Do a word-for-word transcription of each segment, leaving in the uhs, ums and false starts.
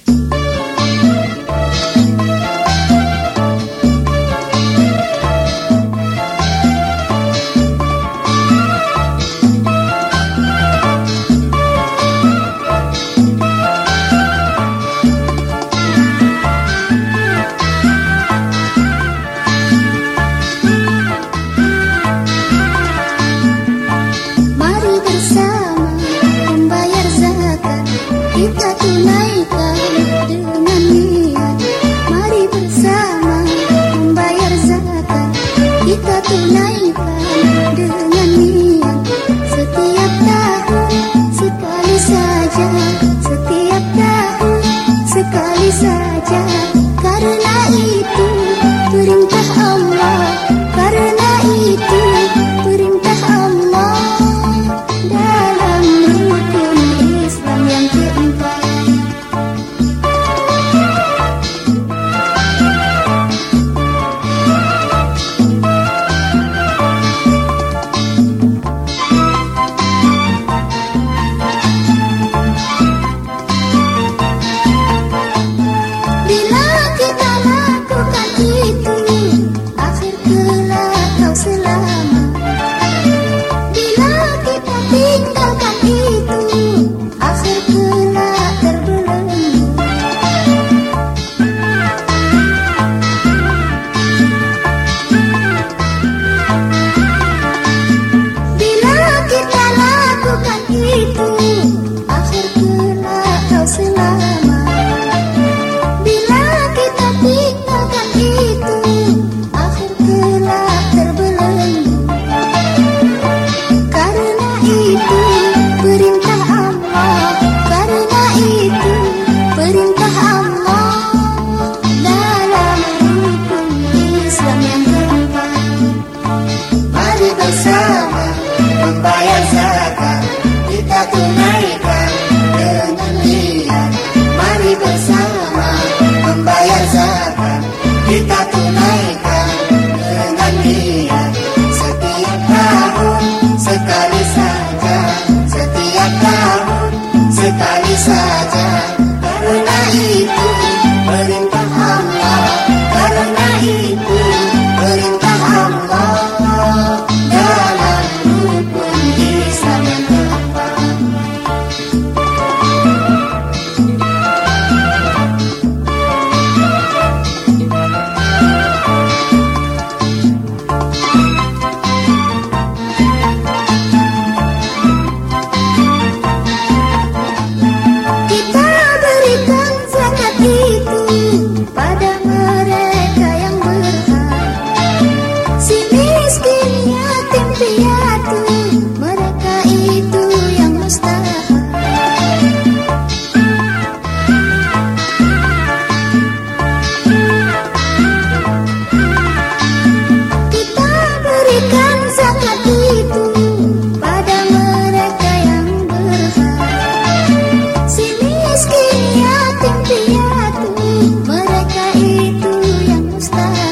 Kita tunaikan dengan niat, mari bersama membayar zakat. Kita tunaikan dengan niat, setiap tahun sekali saja, setiap tahun sekali saja. Karena itu perintah Allah, karena itu perintah Allah dalam rukun Islam yang keempat. Bila kita lakukan itu, akhir kelak kau selamat. Bila kita tinggalkan itu, akhir kelak terbelenggu. Bila kita lakukan itu, akhir kelak kau selamat. Bila kita tinggalkan itu, akhir kelak terbelenggu. Karena itu perintah Allah, karena itu perintah Allah dalam rukun Islam yang keempat. Mari bersama membayar zakat, kita tunaikan dengan niat. Mari bersama membayar zakat, kita tunaikan dengan niat. Setiap tahun sekali saja, setiap tahun sekali saja. Karena itu perintah Allah, karena itu perintah Allah dalam rukun Islam yang keempat. Kita berikan zakat itu pada mereka yang berhak. Si miskin, yatim, piatu, mereka itu yang mustahak. Kita berikan zakat itu pada mereka yang berhak. Si miskin, yatim, piatu, mereka itu yang mustahak.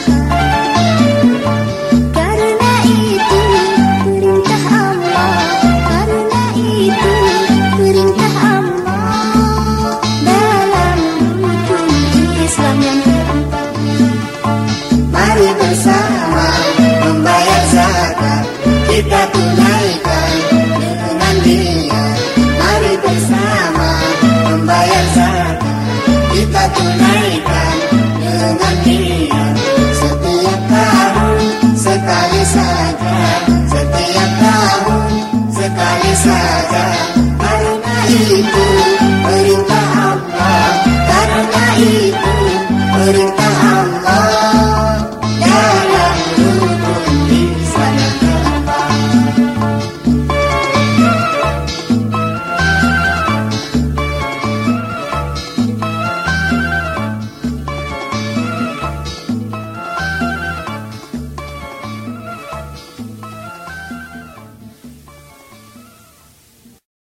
Karena itu perintah Allah, karena itu perintah Allah dalam rukun Islam yang keempat. Mari bersama membayar zakat, kita tunaikan dengan niat. Mari bersama membayar zakat, kita tunaikan dengan niat. Setiap tahun sekali saja, setiap tahun sekali saja. Karena itu perintah Allah, karena itu perintah